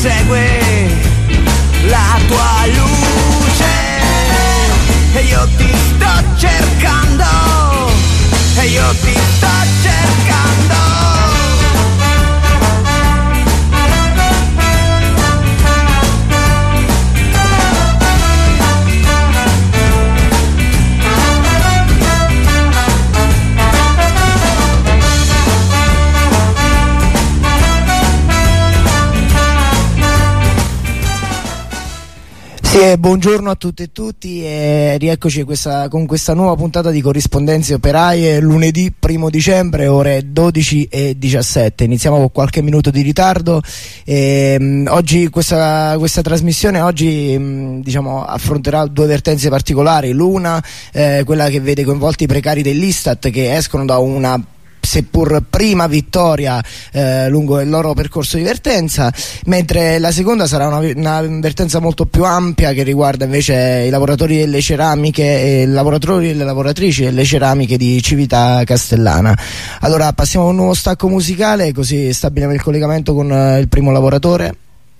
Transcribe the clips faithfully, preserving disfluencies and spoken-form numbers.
segue la tua luce e io ti sto cercando, e io ti sto cercando. Sì, eh, buongiorno a tutte e tutti e rieccoci questa, con questa nuova puntata di Corrispondenze Operaie, lunedì primo dicembre, ore dodici e diciassette. Iniziamo con qualche minuto di ritardo. E, mh, oggi questa, questa trasmissione oggi mh, diciamo, affronterà due vertenze particolari. L'una, eh, quella che vede coinvolti i precari dell'Istat che escono da una seppur prima vittoria eh, lungo il loro percorso di vertenza, mentre la seconda sarà una, una vertenza molto più ampia che riguarda invece i lavoratori delle ceramiche e i lavoratori e le lavoratrici delle ceramiche di Civita Castellana. Allora passiamo a un nuovo stacco musicale, così stabiliamo il collegamento con eh, il primo lavoratore.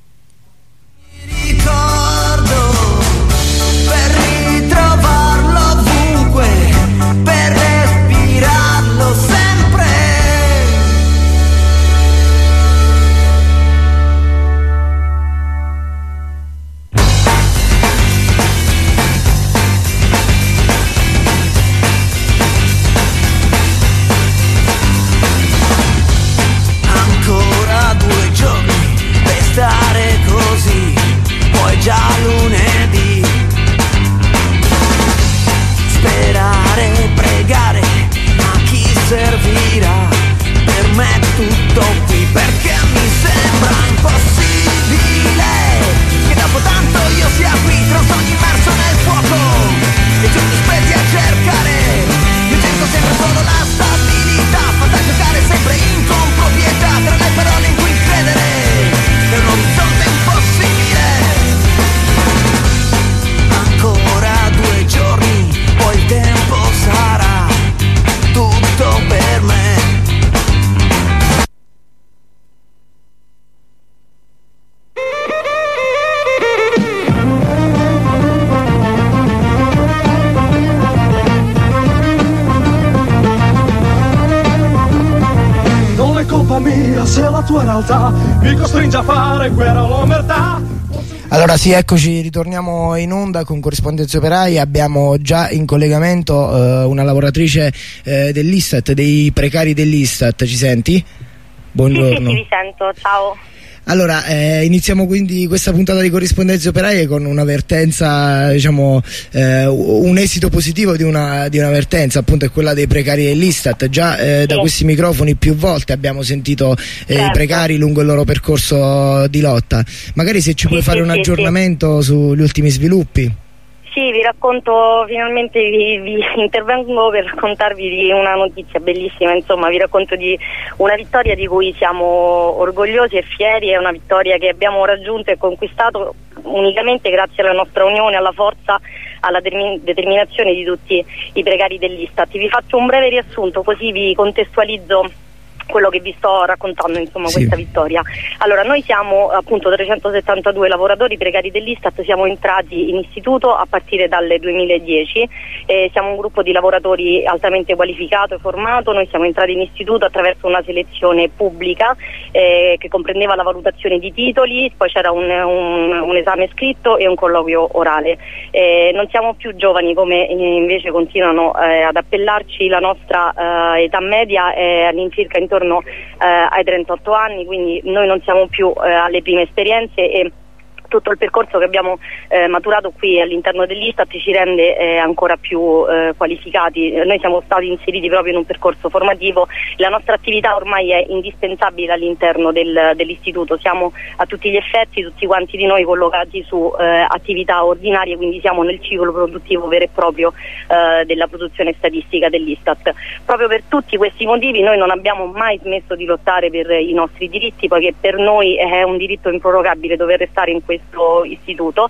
Già lunedì, sperare, pregare, a chi servirà? Per me è tutto qui, perché mi sembra impossibile che dopo tanto io sia qui tra un sogno immerso nel fuoco e giorni spenti a cercare. Io cerco sempre solo la stabilità, fatta giocare sempre in comproprietà tra le parole in cui credere. È un orizzonte impossibile. Ancora due giorni, poi il tempo sarà tutto per me. Non è colpa mia se la tua realtà mi costringe a fare guerra all'omertà. Allora sì, eccoci, ritorniamo in onda con Corrispondenze Operaie. Abbiamo già in collegamento eh, una lavoratrice eh, dell'Istat, dei precari dell'Istat. Ci senti? Buongiorno. Sì, sì, sì, vi sento, ciao. Allora, eh, iniziamo quindi questa puntata di Corrispondenze Operaie con una vertenza, diciamo, eh, un esito positivo di una, di una vertenza, appunto è quella dei precari dell'Istat. Già eh, sì. Da questi microfoni più volte abbiamo sentito eh, certo. i precari lungo il loro percorso di lotta. Magari se ci sì, puoi sì, fare un sì, aggiornamento sì. sugli ultimi sviluppi. Sì, vi racconto, finalmente vi, vi intervengo per raccontarvi di una notizia bellissima, insomma vi racconto di una vittoria di cui siamo orgogliosi e fieri, è una vittoria che abbiamo raggiunto e conquistato unicamente grazie alla nostra unione, alla forza, alla termi- determinazione di tutti i precari dell'Istat. Vi faccio un breve riassunto così vi contestualizzo quello che vi sto raccontando, insomma, sì. questa vittoria. Allora, noi siamo appunto trecentosettantadue lavoratori precari dell'Istat, siamo entrati in istituto a partire dal duemiladieci, eh, siamo un gruppo di lavoratori altamente qualificato e formato. Noi siamo entrati in istituto attraverso una selezione pubblica eh, che comprendeva la valutazione di titoli, poi c'era un, un, un esame scritto e un colloquio orale. Eh, non siamo più giovani come invece continuano eh, ad appellarci, la nostra eh, età media è all'incirca intorno Eh, ai trentotto anni, quindi noi non siamo più eh, alle prime esperienze e tutto il percorso che abbiamo eh, maturato qui all'interno dell'Istat ci rende eh, ancora più eh, qualificati. Noi siamo stati inseriti proprio in un percorso formativo, la nostra attività ormai è indispensabile all'interno del, dell'istituto, siamo a tutti gli effetti tutti quanti di noi collocati su eh, attività ordinarie, quindi siamo nel ciclo produttivo vero e proprio eh, della produzione statistica dell'Istat. Proprio per tutti questi motivi noi non abbiamo mai smesso di lottare per i nostri diritti, poiché per noi è un diritto improrogabile dover restare in questo questo istituto.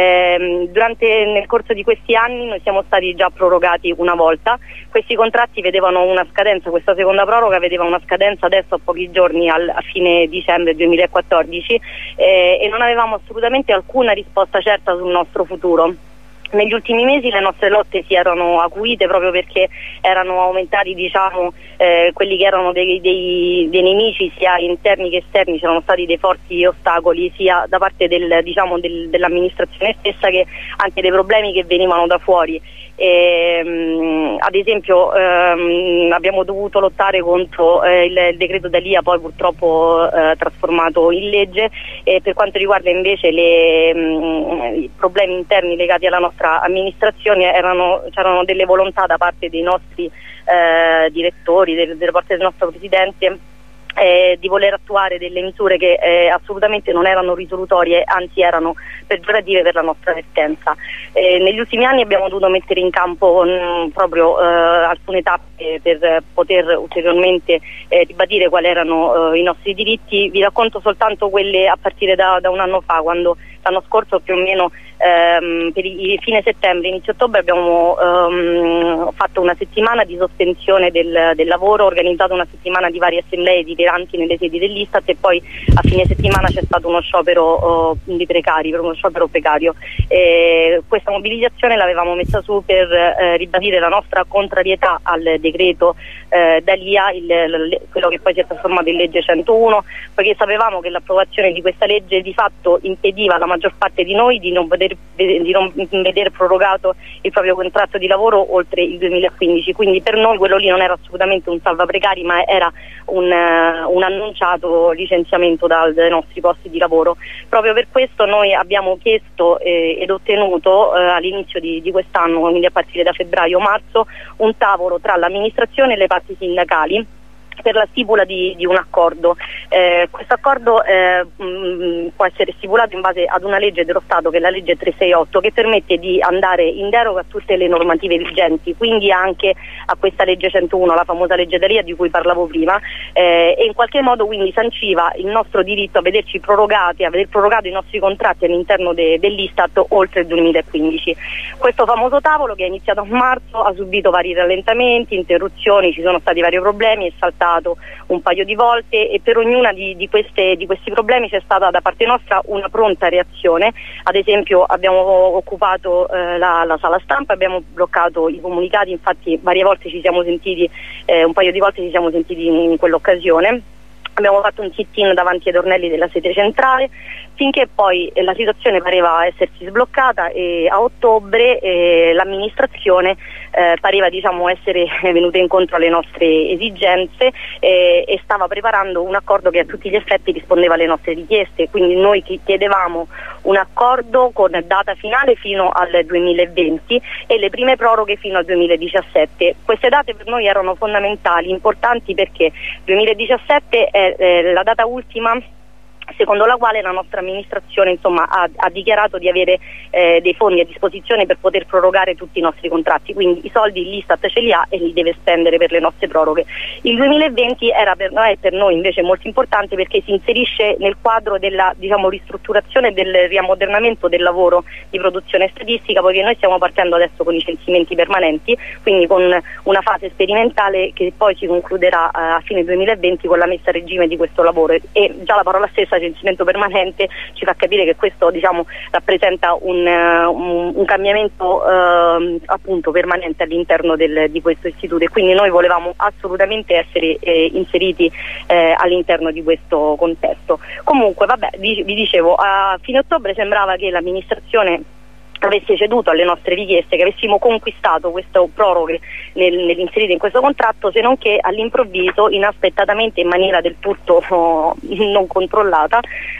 Eh, durante, nel corso di questi anni noi siamo stati già prorogati una volta, questi contratti vedevano una scadenza, questa seconda proroga vedeva una scadenza adesso a pochi giorni al, a fine dicembre duemilaquattordici eh, e non avevamo assolutamente alcuna risposta certa sul nostro futuro. Negli ultimi mesi le nostre lotte si erano acuite proprio perché erano aumentati, diciamo, eh, quelli che erano dei, dei, dei nemici sia interni che esterni, c'erano stati dei forti ostacoli sia da parte del, diciamo, del, dell'amministrazione stessa che anche dei problemi che venivano da fuori. E, mh, ad esempio ehm, abbiamo dovuto lottare contro eh, il, il decreto D'Alia, poi purtroppo eh, trasformato in legge, e per quanto riguarda invece le, mh, i problemi interni legati alla nostra amministrazione erano, c'erano delle volontà da parte dei nostri eh, direttori, del, della parte del nostro presidente Eh, di voler attuare delle misure che eh, assolutamente non erano risolutorie, anzi erano peggiorative per la nostra vertenza. Eh, negli ultimi anni abbiamo dovuto mettere in campo mh, proprio eh, alcune tappe per poter ulteriormente eh, ribadire quali erano eh, i nostri diritti. Vi racconto soltanto quelle a partire da, da un anno fa, quando l'anno scorso più o meno ehm, per i fine settembre, inizio ottobre abbiamo ehm, fatto una settimana di sospensione del, del lavoro, organizzato una settimana di varie assemblee itineranti nelle sedi dell'Istat e poi a fine settimana c'è stato uno sciopero oh, di precari, per uno sciopero precario. E questa mobilitazione l'avevamo messa su per eh, ribadire la nostra contrarietà al decreto eh, D'Alia, il, il, quello che poi si è trasformato in legge centouno, perché sapevamo che l'approvazione di questa legge di fatto impediva alla maggior parte di noi di non vedere, di non vedere prorogato il proprio contratto di lavoro oltre il duemilaquindici, quindi per noi quello lì non era assolutamente un salva precari, ma era un, uh, un annunciato licenziamento dal, dai nostri posti di lavoro. Proprio per questo noi abbiamo chiesto eh, ed ottenuto uh, all'inizio di, di quest'anno, quindi a partire da febbraio-marzo, un tavolo tra l'amministrazione e le parti sindacali per la stipula di, di un accordo. Eh, questo accordo eh, mh, può essere stipulato in base ad una legge dello Stato, che è la legge trecentosesantotto, che permette di andare in deroga a tutte le normative vigenti, quindi anche a questa legge centouno, la famosa legge D'Alia di cui parlavo prima, eh, e in qualche modo quindi sanciva il nostro diritto a vederci prorogati, a veder prorogato i nostri contratti all'interno de, dell'Istat oltre il duemilaquindici. Questo famoso tavolo, che è iniziato a marzo, ha subito vari rallentamenti, interruzioni, ci sono stati vari problemi, è saltato un paio di volte e per ognuna di, di, queste, di questi problemi c'è stata da parte nostra una pronta reazione. Ad esempio abbiamo occupato eh, la, la sala stampa, abbiamo bloccato i comunicati, infatti varie volte ci siamo sentiti, eh, un paio di volte ci siamo sentiti in, in quell'occasione. Abbiamo fatto un sit-in davanti ai tornelli della sede centrale finché poi eh, la situazione pareva essersi sbloccata e a ottobre eh, l'amministrazione eh, pareva, diciamo, essere venuta incontro alle nostre esigenze eh, e stava preparando un accordo che a tutti gli effetti rispondeva alle nostre richieste. Quindi noi chiedevamo un accordo con data finale fino al duemilaventi e le prime proroghe fino al duemiladiciassette. Queste date per noi erano fondamentali, importanti, perché duemiladiciassette è eh, la data ultima secondo la quale la nostra amministrazione, insomma, ha, ha dichiarato di avere eh, dei fondi a disposizione per poter prorogare tutti i nostri contratti, quindi i soldi l'Istat ce li ha e li deve spendere per le nostre proroghe. Il duemilaventi era per noi, per noi invece molto importante perché si inserisce nel quadro della, diciamo, ristrutturazione e del riammodernamento del lavoro di produzione statistica, poiché noi stiamo partendo adesso con i censimenti permanenti, quindi con una fase sperimentale che poi si concluderà eh, a fine duemilaventi con la messa a regime di questo lavoro, e già la parola stessa censimento permanente ci fa capire che questo, diciamo, rappresenta un, un, un cambiamento eh, appunto permanente all'interno del, di questo istituto, e quindi noi volevamo assolutamente essere eh, inseriti eh, all'interno di questo contesto. Comunque, vabbè, vi, vi dicevo, a fine ottobre sembrava che l'amministrazione avesse ceduto alle nostre richieste, che avessimo conquistato questo proroghe nel, nell'inserire in questo contratto, se non che all'improvviso, inaspettatamente, in maniera del tutto oh, non controllata,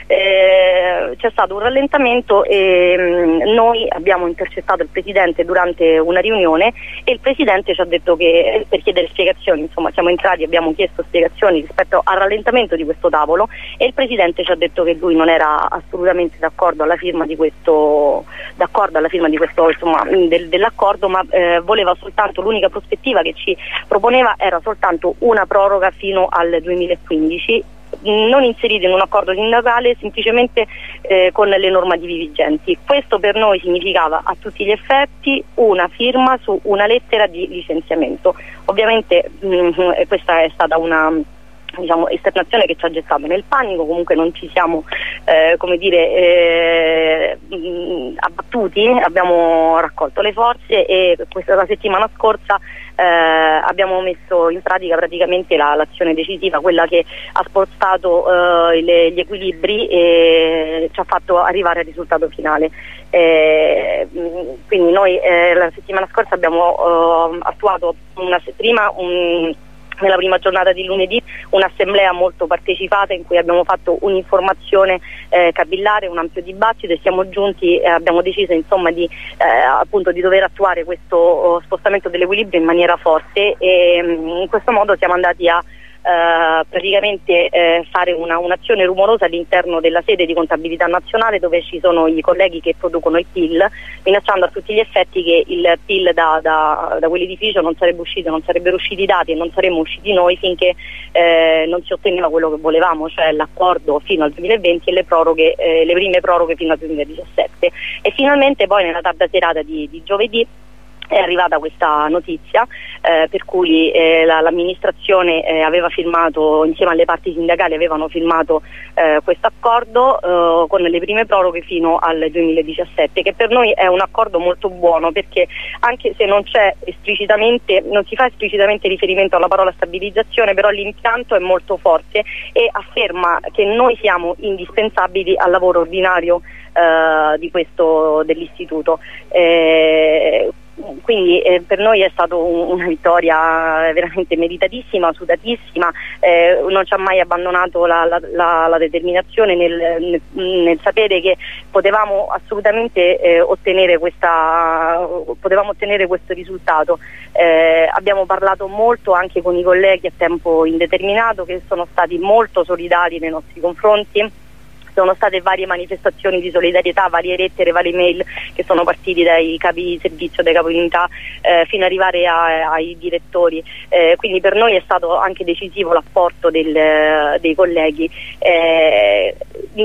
eh, c'è stato un rallentamento e mh, noi abbiamo intercettato il Presidente durante una riunione e il Presidente ci ha detto che, per chiedere spiegazioni, insomma siamo entrati, abbiamo chiesto spiegazioni rispetto al rallentamento di questo tavolo, e il Presidente ci ha detto che lui non era assolutamente d'accordo alla firma di questo d'accordo alla firma di questo, insomma, del, dell'accordo, ma eh, voleva soltanto, l'unica prospettiva che ci proponeva era soltanto una proroga fino al duemilaquindici, non inserite in un accordo sindacale semplicemente eh, con le normative vigenti. Questo per noi significava a tutti gli effetti una firma su una lettera di licenziamento. Ovviamente mh, questa è stata una diciamo esternazione che ci ha gettato nel panico, comunque non ci siamo eh, come dire eh, mh, abbattuti, abbiamo raccolto le forze e questa la settimana scorsa eh, abbiamo messo in pratica praticamente la, l'azione decisiva, quella che ha spostato eh, le, gli equilibri e ci ha fatto arrivare al risultato finale. Eh, quindi noi eh, la settimana scorsa abbiamo eh, attuato una, prima un nella prima giornata di lunedì un'assemblea molto partecipata in cui abbiamo fatto un'informazione eh, capillare, un ampio dibattito e siamo giunti e eh, abbiamo deciso insomma di eh, appunto di dover attuare questo oh, spostamento dell'equilibrio in maniera forte e mh, in questo modo siamo andati a Uh, praticamente uh, fare una, un'azione rumorosa all'interno della sede di contabilità nazionale dove ci sono i colleghi che producono il P I L, minacciando a tutti gli effetti che il P I L da, da, da quell'edificio non sarebbe uscito, non sarebbero usciti i dati e non saremmo usciti noi finché uh, non si otteneva quello che volevamo, cioè l'accordo fino al duemilaventi e le proroghe, uh, le prime proroghe fino al duemiladiciassette. E finalmente poi nella tarda serata di, di giovedì è arrivata questa notizia eh, per cui eh, la, l'amministrazione eh, aveva firmato, insieme alle parti sindacali avevano firmato eh, questo accordo eh, con le prime proroghe fino al duemiladiciassette, che per noi è un accordo molto buono perché anche se non c'è esplicitamente, non si fa esplicitamente riferimento alla parola stabilizzazione, però l'impianto è molto forte e afferma che noi siamo indispensabili al lavoro ordinario eh, di questo dell'istituto. Eh, Quindi eh, per noi è stata un, una vittoria veramente meritatissima, sudatissima, eh, non ci ha mai abbandonato la, la, la, la determinazione nel, nel, nel sapere che potevamo assolutamente eh, ottenere questa, potevamo ottenere questo risultato. Eh, abbiamo parlato molto anche con i colleghi a tempo indeterminato che sono stati molto solidali nei nostri confronti. Sono state varie manifestazioni di solidarietà, varie lettere, varie mail che sono partiti dai capi di servizio, dai capi di unità eh, fino ad arrivare a, ai direttori. Eh, quindi per noi è stato anche decisivo l'apporto del, dei colleghi. Eh,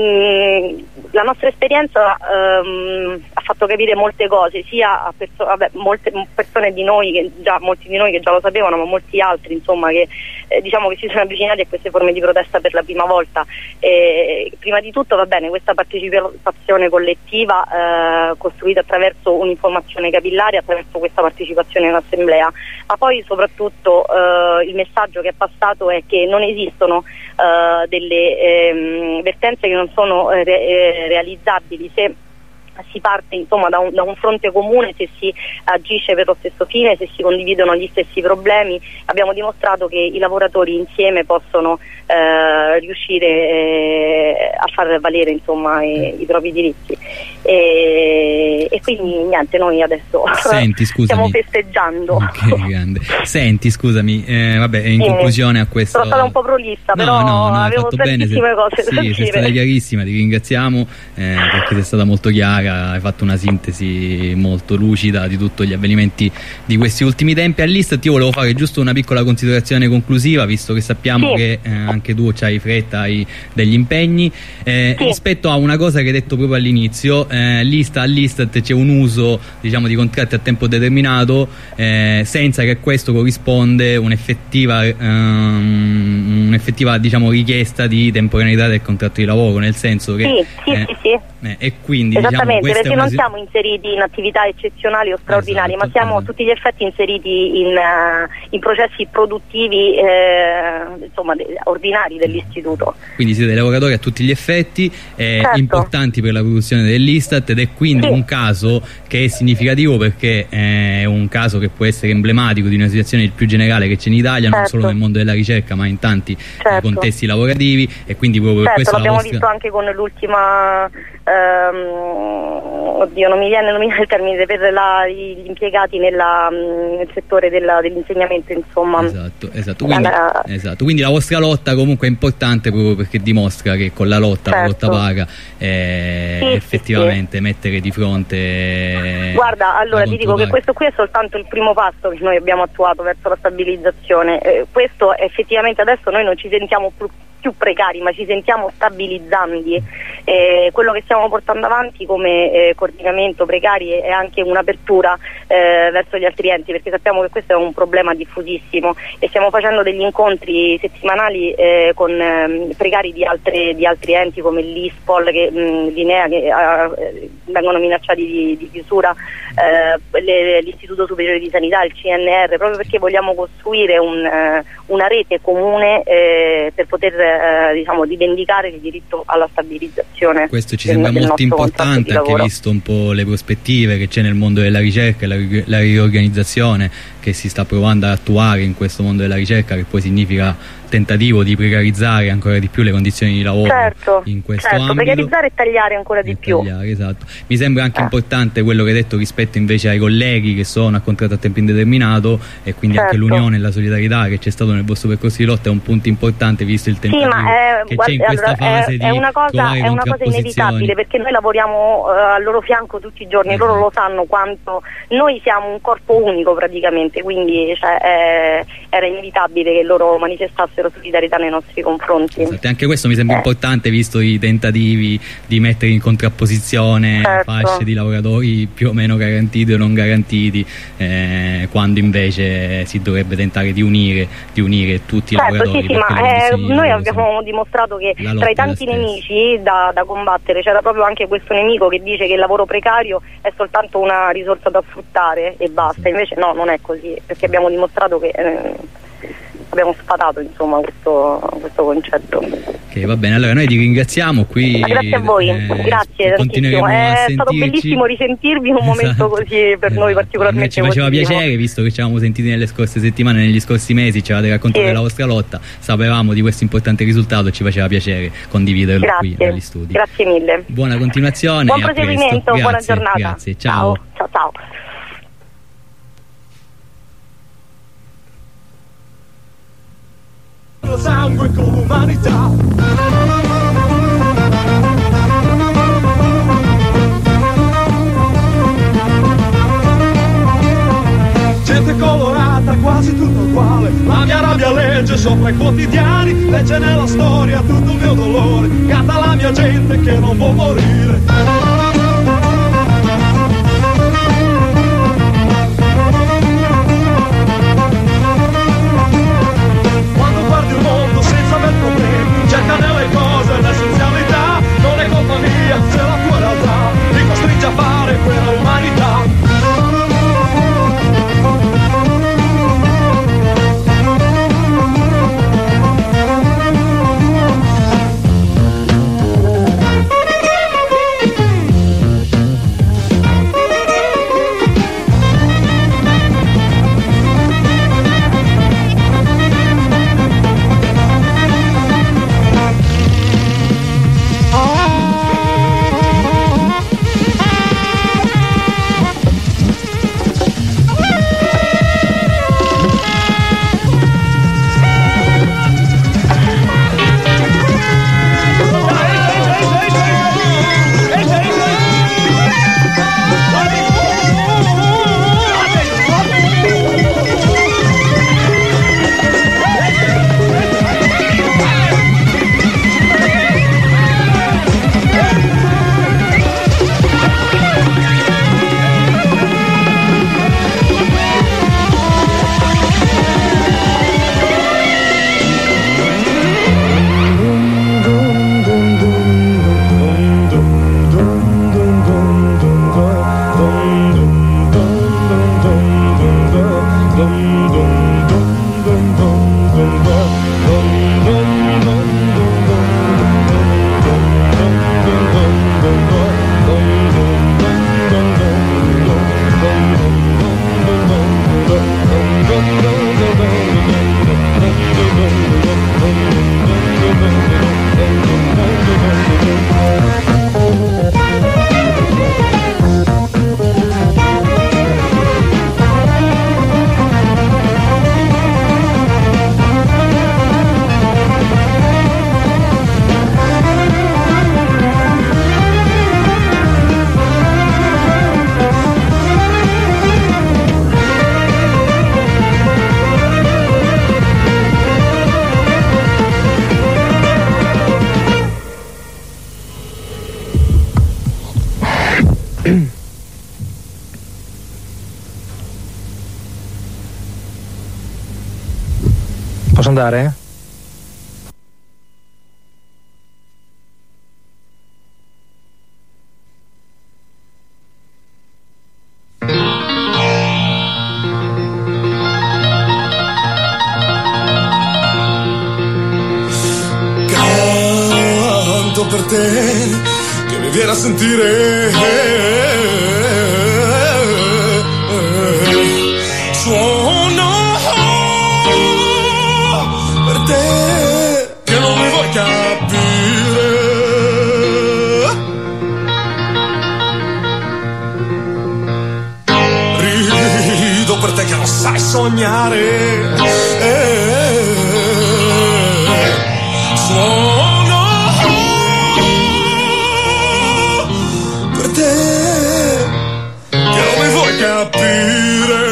mh, la nostra esperienza ehm, ha fatto capire molte cose, sia a perso- vabbè, molte persone di noi, che già, molti di noi che già lo sapevano, ma molti altri insomma che eh, diciamo che si sono avvicinati a queste forme di protesta per la prima volta. Eh, prima di tutto Tutto va bene questa partecipazione collettiva eh, costruita attraverso un'informazione capillare, attraverso questa partecipazione in assemblea, ma poi soprattutto eh, il messaggio che è passato è che non esistono eh, delle ehm, vertenze che non sono eh, re- realizzabili se si parte insomma da un, da un fronte comune, se si agisce per lo stesso fine, se si condividono gli stessi problemi. Abbiamo dimostrato che i lavoratori insieme possono eh, riuscire eh, a far valere insomma i, i propri diritti e, e quindi niente, noi adesso Senti, stiamo festeggiando. Okay, grande. Senti, scusami, eh, vabbè, in sì, conclusione a questo sono stata un po' prolissa, no, però no, no, avevo tantissime cose sì, da dire. Sei stata chiarissima, ti ringraziamo eh, perché sei stata molto chiara, hai fatto una sintesi molto lucida di tutti gli avvenimenti di questi ultimi tempi. All'Istat ti volevo fare giusto una piccola considerazione conclusiva, visto che sappiamo sì. che eh, anche tu c'hai fretta, hai degli impegni eh, sì. rispetto a una cosa che hai detto proprio all'inizio. eh, l'Istat, all'Istat c'è un uso diciamo di contratti a tempo determinato eh, senza che a questo corrisponde un'effettiva um, un'effettiva diciamo richiesta di temporaneità del contratto di lavoro, nel senso che sì, sì, eh, sì, sì. Eh, e quindi esattamente, diciamo, perché non siamo inseriti in attività eccezionali o straordinarie, esatto, ma siamo a tutti gli effetti inseriti in, uh, in processi produttivi eh, insomma de- ordinari dell'istituto. Quindi siete lavoratori a tutti gli effetti eh, certo. importanti per la produzione dell'Istat, ed è quindi sì. un caso che è significativo perché è un caso che può essere emblematico di una situazione più generale che c'è in Italia, certo. non solo nel mondo della ricerca ma in tanti certo. contesti lavorativi, e quindi proprio per certo, questo l'abbiamo vostra... visto anche con l'ultima ehm, oddio non mi viene, non mi viene il termine, per la, gli impiegati nella, nel settore della, dell'insegnamento insomma. Esatto, esatto. Quindi, la, esatto. Quindi la vostra lotta comunque è importante proprio perché dimostra che con la lotta, certo. la lotta paga eh, sì, effettivamente sì, sì. mettere di fronte. Guarda, allora ti dico che questo qui è soltanto il primo passo che noi abbiamo attuato verso la stabilizzazione. Eh, questo effettivamente adesso noi non ci sentiamo più più precari, ma ci sentiamo stabilizzanti. Eh, quello che stiamo portando avanti come eh, coordinamento precari è anche un'apertura eh, verso gli altri enti, perché sappiamo che questo è un problema diffusissimo e stiamo facendo degli incontri settimanali eh, con eh, precari di, altre, di altri enti come l'I S P O L, che, mh, l'Inea, che eh, vengono minacciati di, di chiusura, eh, le, l'Istituto Superiore di Sanità, il C N R, proprio perché vogliamo costruire un, eh, una rete comune eh, per poter eh, diciamo, rivendicare il diritto alla stabilizzazione. Questo ci sembra del, molto del importante, anche visto un po' le prospettive che c'è nel mondo della ricerca e la, la riorganizzazione che si sta provando ad attuare in questo mondo della ricerca, che poi significa tentativo di precarizzare ancora di più le condizioni di lavoro, certo, in questo certo, ambito. Precarizzare e tagliare ancora di più. Tagliare, esatto. Mi sembra anche eh. importante quello che hai detto rispetto invece ai colleghi che sono a contratto a tempo indeterminato, e quindi certo. anche l'unione e la solidarietà che c'è stato nel vostro percorso di lotta è un punto importante, visto il tentativo sì, ma è, che guarda, c'è in questa allora, fase è, di è una cosa, trovare è una cosa inevitabile, perché noi lavoriamo uh, al loro fianco tutti i giorni, esatto. Loro lo sanno quanto noi siamo un corpo unico praticamente, quindi cioè, è, era inevitabile che loro manifestassero solidarietà nei nostri confronti. Esatto. Anche questo mi sembra eh. importante, visto i tentativi di mettere in contrapposizione certo. fasce di lavoratori più o meno garantiti o non garantiti, eh, quando invece si dovrebbe tentare di unire, di unire tutti certo, i lavoratori. Sì, sì, ma eh, noi abbiamo sono... dimostrato che tra i tanti nemici da, da combattere c'era proprio anche questo nemico che dice che il lavoro precario è soltanto una risorsa da sfruttare e basta, sì. Invece no, non è così, perché abbiamo dimostrato che eh, abbiamo sfatato insomma questo, questo concetto. Ok, va bene, allora noi ti ringraziamo qui. Grazie a voi, eh, grazie tantissimo. È stato bellissimo risentirvi in un esatto. momento così per noi particolarmente. Ci faceva positivo. piacere, visto che ci avevamo sentiti nelle scorse settimane, negli scorsi mesi, ci avevate raccontato sì. della vostra lotta, sapevamo di questo importante risultato e ci faceva piacere condividerlo grazie. qui agli studi. Grazie mille. Buona continuazione. Buon proseguimento, grazie, buona giornata. Grazie, ciao. Ciao, ciao. ciao. Sangue con l'umanità. Gente colorata, quasi tutto uguale. La mia rabbia legge sopra i quotidiani, legge nella storia tutto il mio dolore. Canta la mia gente che non può morire. Cerca nelle cose l'essenzialità, non è colpa mia se la tua realtà ti costringe a fare quella umanità. Posso andare? Canto per te che mi viene a sentire, suono per te che non mi vuoi capire, rido per te che non sai sognare, suono per te che non mi vuoi capire.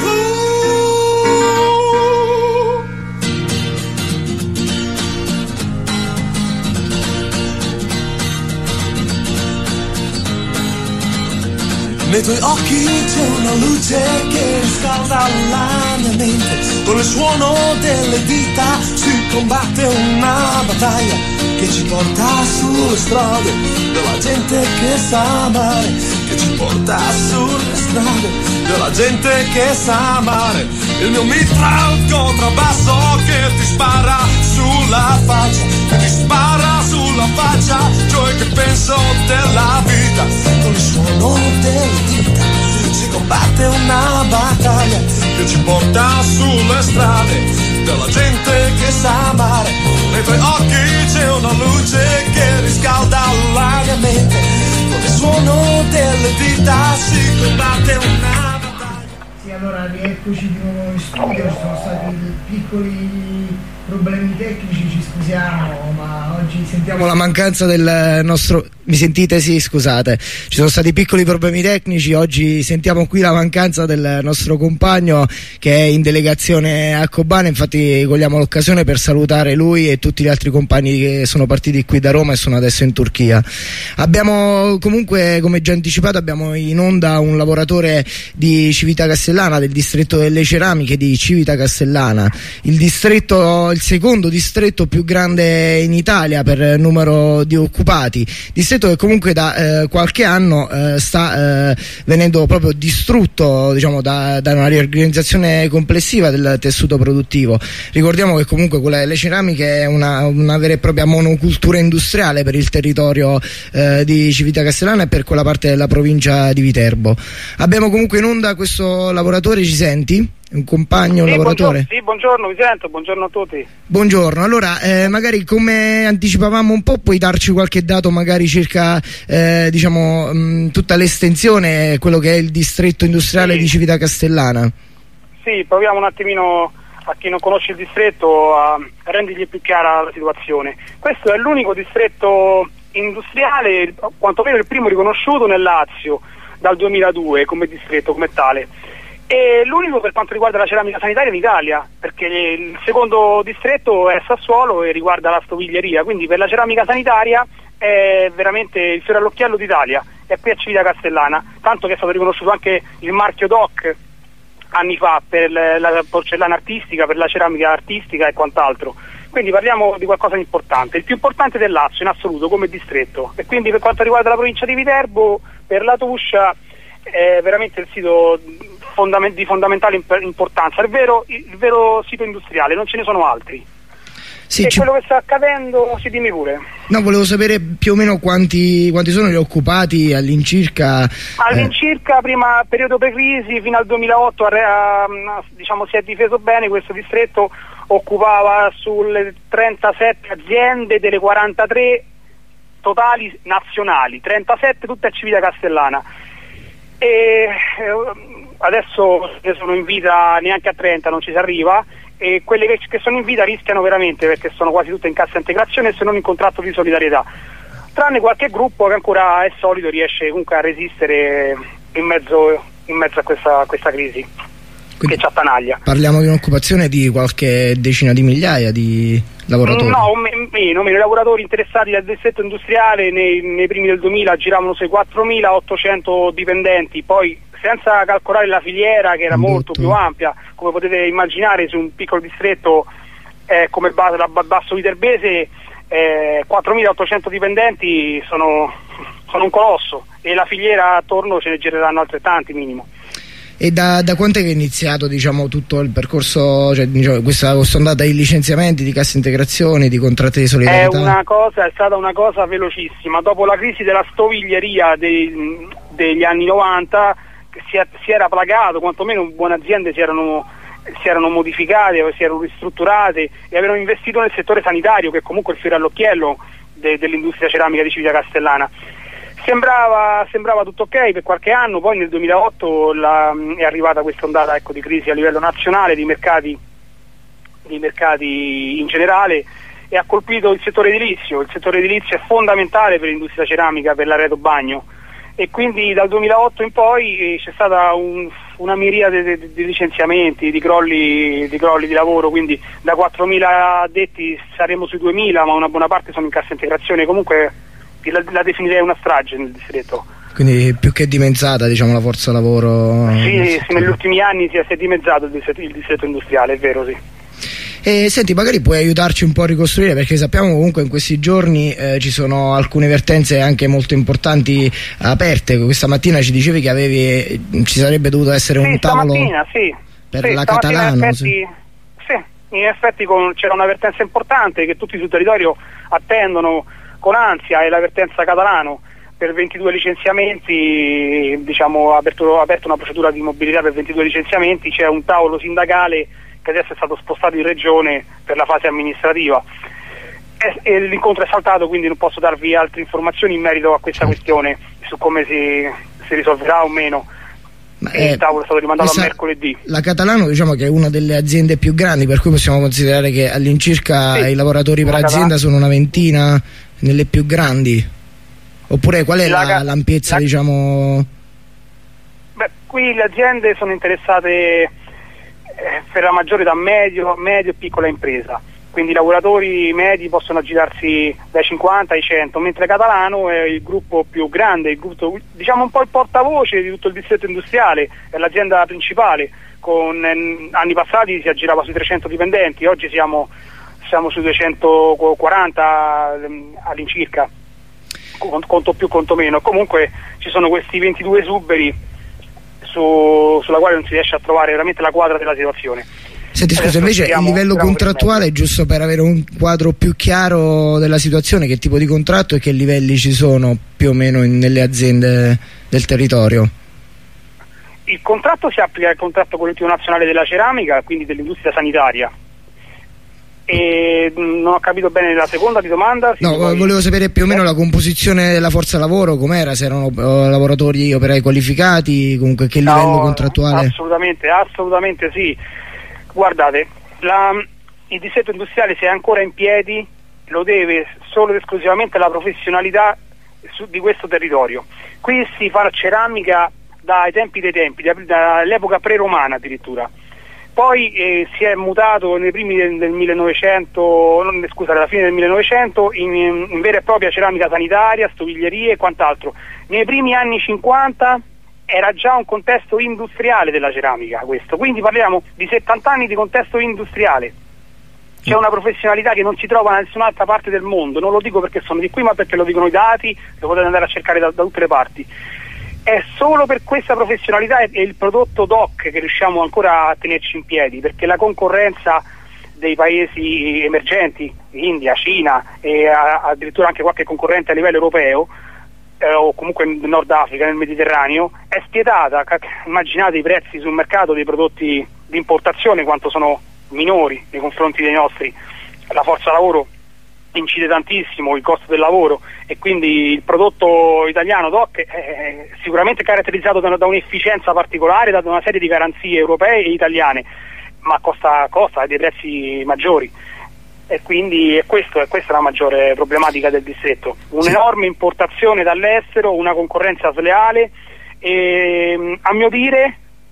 Nei tuoi occhi c'è una luce che riscalda la mia mente, con il suono delle dita si combatte una battaglia che ci porta sulle strade della gente che sa amare, che ci porta sulle strade della gente che sa amare. Il mio mitra è un contrabbasso che ti spara sulla faccia, che ti spara sulla faccia, cioè che penso della vita, con il suono delle dita si combatte una battaglia che ci porta sulle strade della gente che sa amare. Nei tuoi occhi c'è una luce che riscalda la mia mente, con il suono delle dita si combatte una battaglia. Sì, allora rieccoci di nuovo in studio, ci sono stati piccoli problemi tecnici, ci scusiamo, ma oggi sentiamo la mancanza del nostro... Mi sentite? Sì, scusate, ci sono stati piccoli problemi tecnici, oggi sentiamo qui la mancanza del nostro compagno che è in delegazione a Kobane, infatti cogliamo l'occasione per salutare lui e tutti gli altri compagni che sono partiti qui da Roma e sono adesso in Turchia. Abbiamo comunque, come già anticipato, abbiamo in onda un lavoratore di Civita Castellana, del distretto delle ceramiche di Civita Castellana, il distretto, il secondo distretto più grande in Italia per numero di occupati, distretto che comunque da eh, qualche anno eh, sta eh, venendo proprio distrutto, diciamo, da, da una riorganizzazione complessiva del tessuto produttivo. Ricordiamo che comunque quella delle ceramiche è una, una vera e propria monocultura industriale per il territorio eh, di Civita Castellana e per quella parte della provincia di Viterbo. Abbiamo comunque in onda questo lavoratore, ci senti? Un compagno, un sì, lavoratore? Buongiorno, sì, buongiorno, vi sento, buongiorno a tutti. Buongiorno, allora eh, magari come anticipavamo un po', puoi darci qualche dato magari circa eh, diciamo mh, tutta l'estensione, quello che è il distretto industriale sì. di Civita Castellana? Sì, proviamo un attimino, a chi non conosce il distretto, a rendergli più chiara la situazione. Questo è l'unico distretto industriale, quantomeno il primo riconosciuto nel Lazio dal duemiladue come distretto, come tale. E l'unico per quanto riguarda la ceramica sanitaria in Italia, perché il secondo distretto è Sassuolo e riguarda la stoviglieria, quindi per la ceramica sanitaria è veramente il fiore all'occhiello d'Italia, è qui a Civita Castellana, tanto che è stato riconosciuto anche il marchio D O C anni fa per la porcellana artistica, per la ceramica artistica e quant'altro. Quindi parliamo di qualcosa di importante, il più importante del Lazio in assoluto come distretto. E quindi per quanto riguarda la provincia di Viterbo, per la Tuscia è veramente il sito fondament- di fondamentale imp- importanza, il vero, il vero sito industriale, non ce ne sono altri. Sì, e ci... quello che sta accadendo, si dimmi pure. No, volevo sapere più o meno quanti, quanti sono gli occupati all'incirca. All'incirca, eh... prima periodo pre-crisi, fino al duemilaotto, a, diciamo, si è difeso bene, questo distretto occupava sulle trentasette aziende delle quarantatré totali nazionali, trentasette tutte a Civita Castellana. E eh, adesso sono in vita neanche a trenta, non ci si arriva, e quelle che, che sono in vita rischiano veramente perché sono quasi tutte in cassa integrazione se non in contratto di solidarietà, tranne qualche gruppo che ancora è solido, riesce comunque a resistere in mezzo, in mezzo a questa, a questa crisi. Quindi che ci attanaglia. Parliamo di un'occupazione di qualche decina di migliaia di lavoratori? No, meno, meno. I lavoratori interessati dal distretto industriale nei, nei primi del duemila giravano sui quattromilaottocento dipendenti, poi senza calcolare la filiera che era Indotto. molto più ampia, come potete immaginare su un piccolo distretto eh, come base, la Basso Viterbese, eh, quattromilaottocento dipendenti sono, sono un colosso, e la filiera attorno ce ne gireranno altrettanti minimo. E da, da quanto è che è iniziato, diciamo, tutto il percorso, cioè, diciamo, questa, questa ondata di licenziamenti, di cassa integrazioni, di contratti di solidarietà? È una cosa, è stata una cosa velocissima. Dopo la crisi della stoviglieria dei, degli anni novanta si, è, si era plagato, quantomeno buone aziende si erano, si erano modificate, si erano ristrutturate e avevano investito nel settore sanitario, che comunque è il fiore all'occhiello de, dell'industria ceramica di Civitacastellana. Sembrava, sembrava tutto ok per qualche anno, poi nel duemilaotto la, è arrivata questa ondata, ecco, di crisi a livello nazionale, di mercati, di mercati in generale, e ha colpito il settore edilizio. Il settore edilizio è fondamentale per l'industria ceramica, per l'arredo bagno, e quindi dal duemilaotto in poi c'è stata un, una miriade di, di licenziamenti, di crolli, di crolli di lavoro, quindi da quattromila addetti saremo sui duemila, ma una buona parte sono in cassa integrazione. Comunque La, la definirei una strage nel distretto. Quindi più che dimezzata, diciamo, la forza lavoro? Sì, sì, negli ultimi anni si è, si è dimezzato il distretto, il distretto industriale, è vero, sì. E senti, magari puoi aiutarci un po' a ricostruire, perché sappiamo comunque in questi giorni eh, ci sono alcune vertenze anche molto importanti aperte. Questa mattina ci dicevi che avevi, ci sarebbe dovuto essere sì, un tavolo sì, per sì, la Catalano. In effetti, sì. Sì, in effetti con, c'era una vertenza importante che tutti sul territorio attendono con ansia, è la vertenza Catalano. Per ventidue licenziamenti, diciamo, ha aperto, aperto una procedura di mobilità per ventidue licenziamenti, c'è un tavolo sindacale che adesso è stato spostato in regione per la fase amministrativa. E, e l'incontro è saltato, quindi non posso darvi altre informazioni in merito a questa questione, su come si, si risolverà o meno. Eh, il tavolo è stato rimandato a mercoledì. La Catalano, diciamo, che è una delle aziende più grandi, per cui possiamo considerare che all'incirca sì, i lavoratori per azienda sono una ventina, nelle più grandi, oppure qual è la, la, l'ampiezza, la, diciamo? Beh, qui le aziende sono interessate eh, per la maggiore da medio, medio e piccola impresa, quindi i lavoratori medi possono aggirarsi dai cinquanta ai cento, mentre Catalano è il gruppo più grande, il gruppo, diciamo un po' il portavoce di tutto il distretto industriale, è l'azienda principale. Con eh, anni passati si aggirava sui trecento dipendenti, oggi siamo siamo sui duecentoquaranta all'incirca, conto più conto meno. Comunque ci sono questi ventidue esuberi su, sulla quale non si riesce a trovare veramente la quadra della situazione. Senti, scusa, invece il livello contrattuale, giusto per avere un quadro più chiaro della situazione, che tipo di contratto e che livelli ci sono più o meno in, nelle aziende del territorio? Il contratto si applica al contratto collettivo nazionale della ceramica, quindi dell'industria sanitaria. E non ho capito bene la seconda di domanda. No, poi... volevo sapere più o meno la composizione della forza lavoro, com'era, se erano uh, lavoratori operai qualificati, comunque che livello no, contrattuale? Assolutamente, assolutamente sì. Guardate, la, il distretto industriale, se è ancora in piedi, lo deve solo ed esclusivamente alla professionalità su, di questo territorio. Qui si fa ceramica dai tempi dei tempi, dall'epoca pre-romana addirittura. Poi eh, si è mutato nei primi del, del millenovecento, non, scusa, alla fine del millenovecento in, in vera e propria ceramica sanitaria, stoviglierie e quant'altro. Nei primi anni cinquanta era già un contesto industriale della ceramica questo, quindi parliamo di settanta anni di contesto industriale. C'è una professionalità che non si trova da nessun'altra parte del mondo, non lo dico perché sono di qui, ma perché lo dicono i dati, lo potete andare a cercare da, da tutte le parti. È solo per questa professionalità e il prodotto D O C che riusciamo ancora a tenerci in piedi, perché la concorrenza dei paesi emergenti, India, Cina e addirittura anche qualche concorrente a livello europeo, eh, o comunque in Nord Africa, nel Mediterraneo, è spietata. Immaginate i prezzi sul mercato dei prodotti di importazione quanto sono minori nei confronti dei nostri. La forza lavoro incide tantissimo, il costo del lavoro, e quindi il prodotto italiano D O C è sicuramente caratterizzato da, da un'efficienza particolare, da una serie di garanzie europee e italiane, ma costa, costa dei prezzi maggiori, e quindi è, questo, è questa la maggiore problematica del distretto: un'enorme importazione dall'estero, una concorrenza sleale e, a mio dire,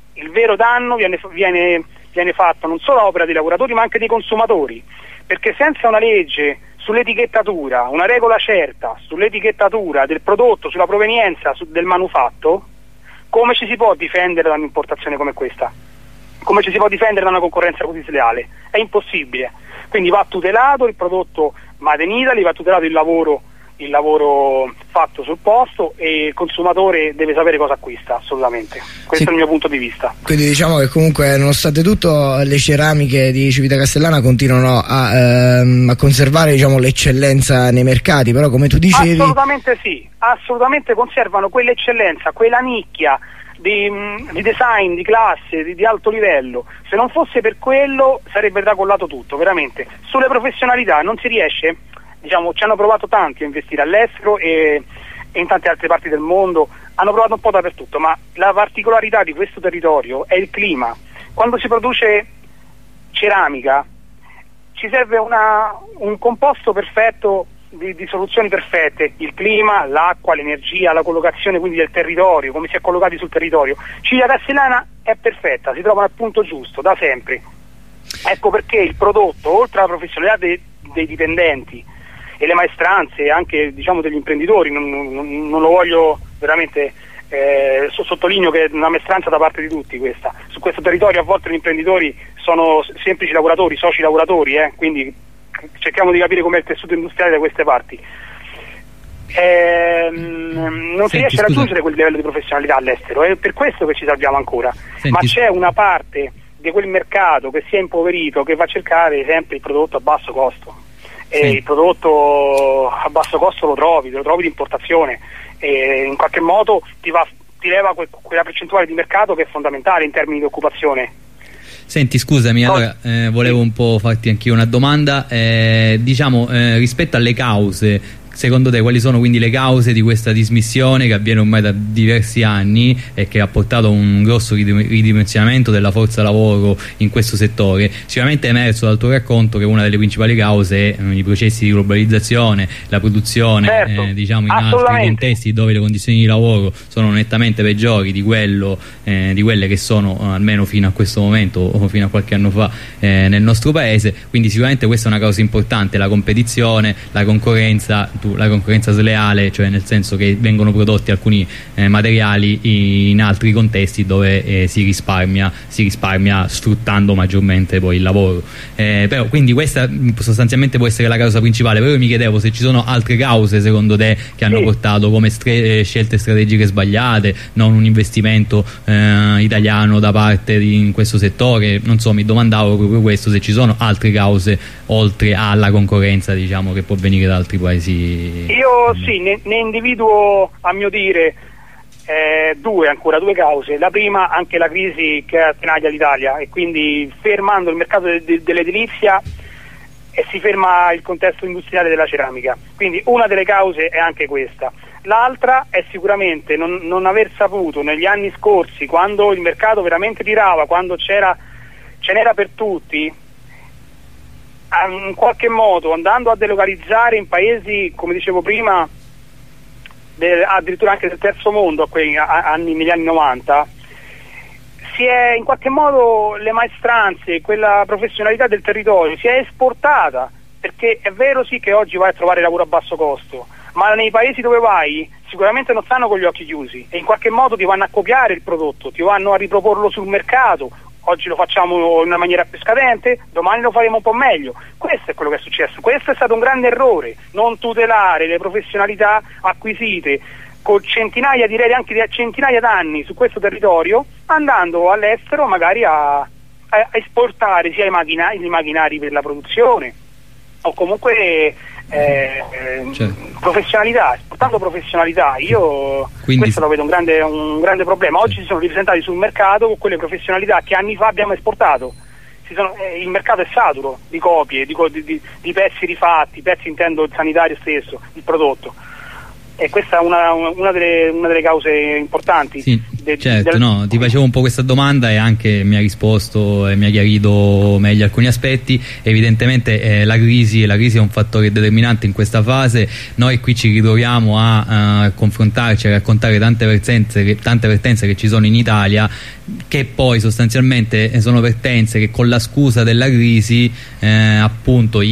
il vero danno viene, viene, viene fatto non solo a opera dei lavoratori ma anche dei consumatori, perché senza una legge sull'etichettatura, una regola certa sull'etichettatura del prodotto, sulla provenienza su, del manufatto, come ci si può difendere da un'importazione come questa? Come ci si può difendere da una concorrenza così sleale? È impossibile. Quindi va tutelato il prodotto Made in Italy, va tutelato il lavoro, il lavoro fatto sul posto, e il consumatore deve sapere cosa acquista, assolutamente. Questo sì. È il mio punto di vista. Quindi diciamo che comunque, nonostante tutto, le ceramiche di Civitacastellana continuano a, ehm, a conservare, diciamo, l'eccellenza nei mercati, però come tu dicevi... Assolutamente sì, assolutamente conservano quell'eccellenza, quella nicchia di, di design, di classe, di, di alto livello. Se non fosse per quello sarebbe tracollato tutto, veramente. Sulle professionalità non si riesce, diciamo, ci hanno provato tanti a investire all'estero e, e in tante altre parti del mondo, hanno provato un po' dappertutto, ma la particolarità di questo territorio è il clima. Quando si produce ceramica ci serve una, un composto perfetto di, di soluzioni perfette: il clima, l'acqua, l'energia, la collocazione quindi del territorio, come si è collocati sul territorio. Civitacastellana è perfetta, si trova al punto giusto da sempre. Ecco perché il prodotto, oltre alla professionalità dei, dei dipendenti e le maestranze anche, diciamo, degli imprenditori, non, non, non lo voglio veramente, eh, sottolineo che è una maestranza da parte di tutti questa. Su questo territorio a volte gli imprenditori sono semplici lavoratori, soci lavoratori, eh, quindi cerchiamo di capire com'è il tessuto industriale da queste parti. Eh, non Senti, si riesce scusa. a raggiungere quel livello di professionalità all'estero, è per questo che ci salviamo ancora. Senti, ma c'è una parte di quel mercato che si è impoverito, che va a cercare sempre il prodotto a basso costo. E sì. Il prodotto a basso costo lo trovi, lo trovi di importazione, e in qualche modo ti, va, ti leva que, quella percentuale di mercato che è fondamentale in termini di occupazione. Senti, scusami, no. allora eh, volevo un po' farti anch'io una domanda, eh, diciamo, eh, rispetto alle cause. Secondo te quali sono quindi le cause di questa dismissione che avviene ormai da diversi anni e che ha portato a un grosso ridimensionamento della forza lavoro in questo settore? Sicuramente è emerso dal tuo racconto che una delle principali cause è i processi di globalizzazione, la produzione, certo, eh, diciamo, in altri contesti dove le condizioni di lavoro sono nettamente peggiori di, quello, eh, di quelle che sono, almeno fino a questo momento o fino a qualche anno fa, eh, nel nostro paese. Quindi sicuramente questa è una causa importante, la competizione, la concorrenza, la concorrenza sleale, cioè nel senso che vengono prodotti alcuni eh, materiali in altri contesti dove eh, si risparmia si risparmia sfruttando maggiormente poi il lavoro, eh, però quindi questa sostanzialmente può essere la causa principale. Però io mi chiedevo se ci sono altre cause secondo te che hanno sì. portato come stre scelte strategiche sbagliate, non un investimento eh, italiano da parte di, in questo settore. Non so, mi domandavo proprio questo, se ci sono altre cause oltre alla concorrenza, diciamo, che può venire da altri paesi. Io sì, ne, ne individuo, a mio dire, eh, due ancora, due cause. La prima, anche la crisi che attenaglia l'Italia, e quindi fermando il mercato de, de, dell'edilizia e si ferma il contesto industriale della ceramica. Quindi una delle cause è anche questa. L'altra è sicuramente non, non aver saputo negli anni scorsi, quando il mercato veramente tirava, quando c'era ce n'era per tutti, in qualche modo andando a delocalizzare in paesi, come dicevo prima, del, addirittura anche del terzo mondo, a quei anni, negli anni novanta, si è in qualche modo le maestranze, quella professionalità del territorio si è esportata, perché è vero sì che oggi vai a trovare lavoro a basso costo, ma nei paesi dove vai sicuramente non stanno con gli occhi chiusi e in qualche modo ti vanno a copiare il prodotto, ti vanno a riproporlo sul mercato. Oggi lo facciamo in una maniera più scadente, domani lo faremo un po' meglio. Questo è quello che è successo, questo è stato un grande errore, non tutelare le professionalità acquisite con centinaia, direi anche di centinaia d'anni su questo territorio, andando all'estero magari a, a esportare sia i macchinari, i macchinari per la produzione o comunque eh, certo. professionalità, esportando professionalità. Io Quindi... questo lo vedo un grande, un grande problema. Oggi si sono ripresentati sul mercato con quelle professionalità che anni fa abbiamo esportato. Si sono, eh, il mercato è saturo di copie, di, di, di pezzi rifatti, pezzi intendo il sanitario stesso, il prodotto. E questa è una, una, delle, una delle cause importanti sì. de, De, certo, del... no, ti facevo un po' questa domanda e anche mi ha risposto e mi ha chiarito meglio alcuni aspetti. Evidentemente eh, la crisi la crisi è un fattore determinante in questa fase. Noi qui ci ritroviamo a uh, confrontarci, a raccontare tante vertenze, che, tante vertenze che ci sono in Italia, che poi sostanzialmente sono vertenze che con la scusa della crisi eh, appunto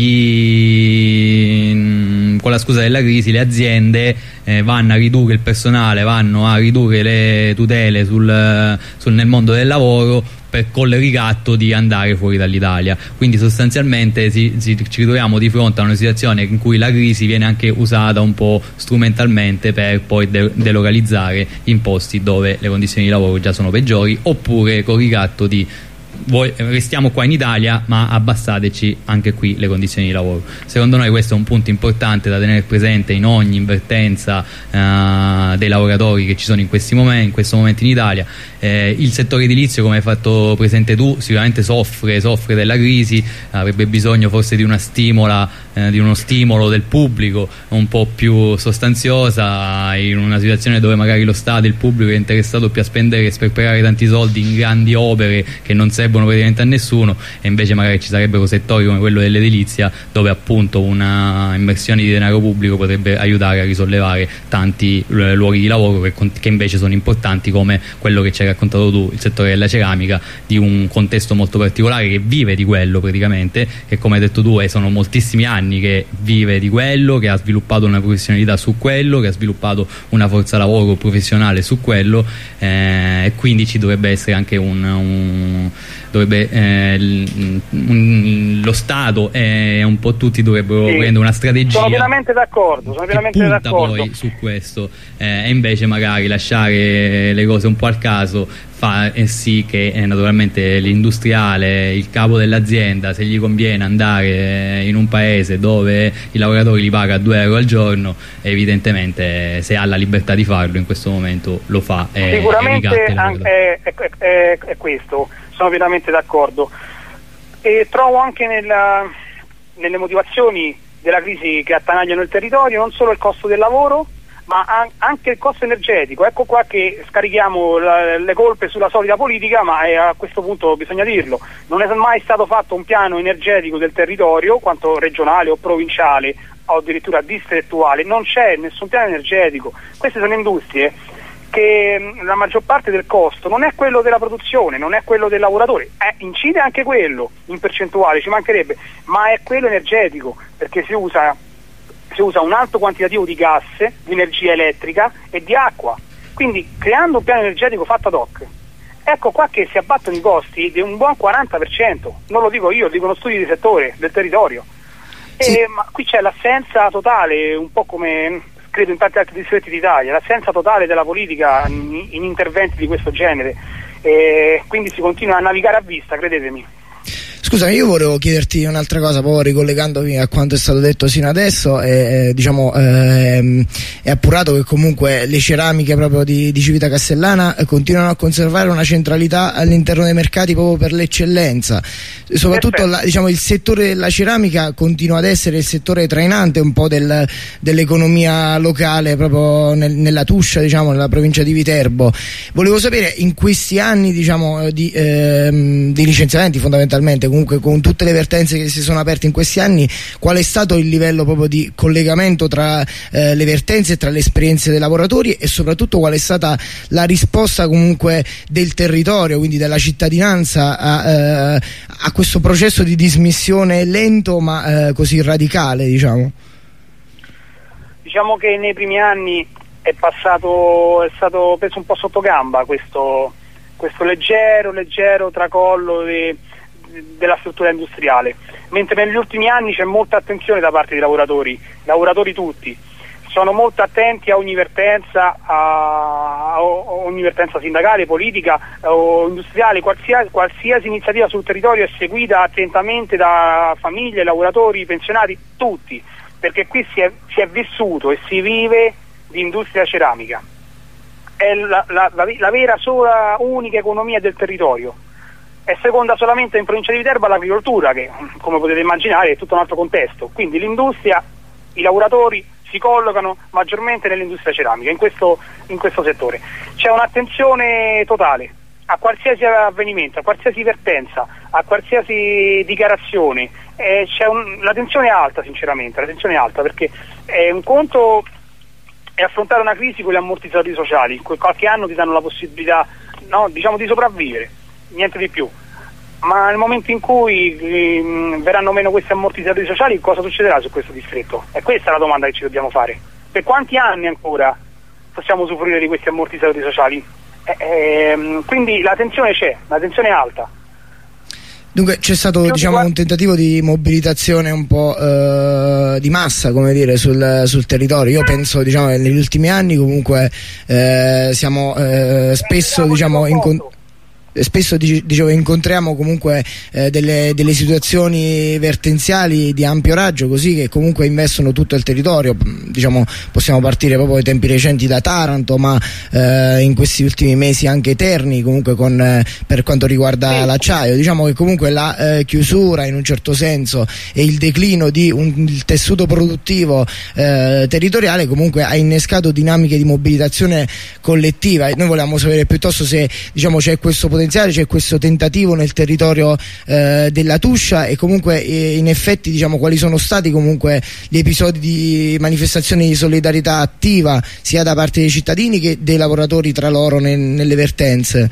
i, con la scusa della crisi le aziende eh, vanno a ridurre il personale, vanno a ridurre le tutele sul, sul, nel mondo del lavoro per col ricatto di andare fuori dall'Italia. Quindi sostanzialmente si, si, ci troviamo di fronte a una situazione in cui la crisi viene anche usata un po' strumentalmente per poi de delocalizzare in posti dove le condizioni di lavoro già sono peggiori, oppure col ricatto di voi restiamo qua in Italia ma abbassateci anche qui le condizioni di lavoro. Secondo noi questo è un punto importante da tenere presente in ogni invertenza eh, dei lavoratori che ci sono in questi momenti, in questo momento in Italia. Eh, il settore edilizio, come hai fatto presente tu, sicuramente soffre, soffre della crisi, avrebbe bisogno forse di una stimola, eh, di uno stimolo del pubblico un po' più sostanziosa, in una situazione dove magari lo Stato e il pubblico è interessato più a spendere e sperperare tanti soldi in grandi opere che non servono praticamente a nessuno, e invece magari ci sarebbero settori come quello dell'edilizia dove appunto una immersione di denaro pubblico potrebbe aiutare a risollevare tanti luoghi di lavoro che, che invece sono importanti, come quello che ci hai raccontato tu, il settore della ceramica, di un contesto molto particolare che vive di quello praticamente, che come hai detto tu eh, sono moltissimi anni che vive di quello, che ha sviluppato una professionalità su quello, che ha sviluppato una forza lavoro professionale su quello, eh, e quindi ci dovrebbe essere anche un, un dovrebbe eh, un, lo Stato e un po' tutti dovrebbero sì. prendere una strategia. Sono pienamente d'accordo, sono pienamente d'accordo poi su questo, eh, e invece magari lasciare le cose un po' al caso fa eh, sì che eh, naturalmente l'industriale, il capo dell'azienda, se gli conviene andare in un paese dove i lavoratori li paga due euro al giorno, evidentemente se ha la libertà di farlo in questo momento lo fa. Eh, Sicuramente è, è, è, è questo, sono pienamente d'accordo, e trovo anche nella, nelle motivazioni della crisi che attanagliano il territorio non solo il costo del lavoro ma anche il costo energetico. Ecco qua che scarichiamo la, le colpe sulla solita politica, ma è, a questo punto bisogna dirlo, non è mai stato fatto un piano energetico del territorio, quanto regionale o provinciale o addirittura distrettuale, non c'è nessun piano energetico. Queste sono industrie che la maggior parte del costo non è quello della produzione, non è quello del lavoratore, eh, incide anche quello in percentuale, ci mancherebbe, ma è quello energetico, perché si usa si usa un alto quantitativo di gas, di energia elettrica e di acqua, quindi creando un piano energetico fatto ad hoc, ecco qua che si abbattono i costi di un buon quaranta per cento, non lo dico io, lo dicono studi di settore, del territorio. Sì. E, ma qui c'è l'assenza totale, un po' come credo in tanti altri distretti d'Italia, l'assenza totale della politica in, in interventi di questo genere, e quindi si continua a navigare a vista, credetemi. Scusami, io volevo chiederti un'altra cosa, proprio ricollegandomi a quanto è stato detto sino adesso. Eh, diciamo, ehm, è appurato che comunque le ceramiche proprio di, di Civita Castellana continuano a conservare una centralità all'interno dei mercati proprio per l'eccellenza. Soprattutto la, diciamo, il settore della ceramica continua ad essere il settore trainante un po' del, dell'economia locale, proprio nel, nella Tuscia, diciamo, nella provincia di Viterbo. Volevo sapere, in questi anni, diciamo, di, ehm, di licenziamenti fondamentalmente, comunque con tutte le vertenze che si sono aperte in questi anni, qual è stato il livello proprio di collegamento tra eh, le vertenze e tra le esperienze dei lavoratori, e soprattutto qual è stata la risposta comunque del territorio, quindi della cittadinanza a, eh, a questo processo di dismissione lento ma eh, così radicale, diciamo? Diciamo che nei primi anni è passato, è stato preso un po' sotto gamba questo, questo leggero, leggero tracollo di della struttura industriale, mentre negli ultimi anni c'è molta attenzione da parte dei lavoratori, lavoratori tutti sono molto attenti a ogni vertenza, a, a ogni vertenza sindacale, politica o industriale, qualsiasi, qualsiasi iniziativa sul territorio è seguita attentamente da famiglie, lavoratori, pensionati, tutti, perché qui si è, si è vissuto e si vive di industria ceramica, è la, la, la, la vera sola unica economia del territorio. È seconda solamente in provincia di Viterbo all'agricoltura, che come potete immaginare è tutto un altro contesto, quindi l'industria i lavoratori si collocano maggiormente nell'industria ceramica, in questo, in questo settore. C'è un'attenzione totale a qualsiasi avvenimento, a qualsiasi vertenza, a qualsiasi dichiarazione. Eh, c'è un, la tensione è alta, sinceramente, la tensione è alta, perché è un conto è affrontare una crisi con gli ammortizzatori sociali. Qualche anno ti danno la possibilità, no, diciamo, di sopravvivere, niente di più. Ma nel momento in cui eh, verranno meno questi ammortizzatori sociali, cosa succederà su questo distretto? E questa è la domanda che ci dobbiamo fare. Per quanti anni ancora possiamo usufruire di questi ammortizzatori sociali? Eh, eh, quindi la tensione c'è, la tensione è alta. Dunque c'è stato, diciamo, un tentativo di mobilitazione un po' eh, di massa, come dire, sul, sul territorio. Io penso, diciamo, che negli ultimi anni comunque eh, siamo eh, spesso, diciamo, in con- spesso dicevo, incontriamo comunque eh, delle, delle situazioni vertenziali di ampio raggio, così, che comunque investono tutto il territorio. Diciamo, possiamo partire proprio ai tempi recenti da Taranto, ma eh, in questi ultimi mesi anche Terni, comunque con, eh, per quanto riguarda l'acciaio. Diciamo che comunque la eh, chiusura, in un certo senso, e il declino di un il tessuto produttivo eh, territoriale comunque ha innescato dinamiche di mobilitazione collettiva. Noi volevamo sapere piuttosto se, diciamo, c'è questo potenziale, c'è questo tentativo nel territorio eh, della Tuscia, e comunque eh, in effetti, diciamo, quali sono stati comunque gli episodi di manifestazioni di solidarietà attiva sia da parte dei cittadini che dei lavoratori tra loro ne, nelle vertenze.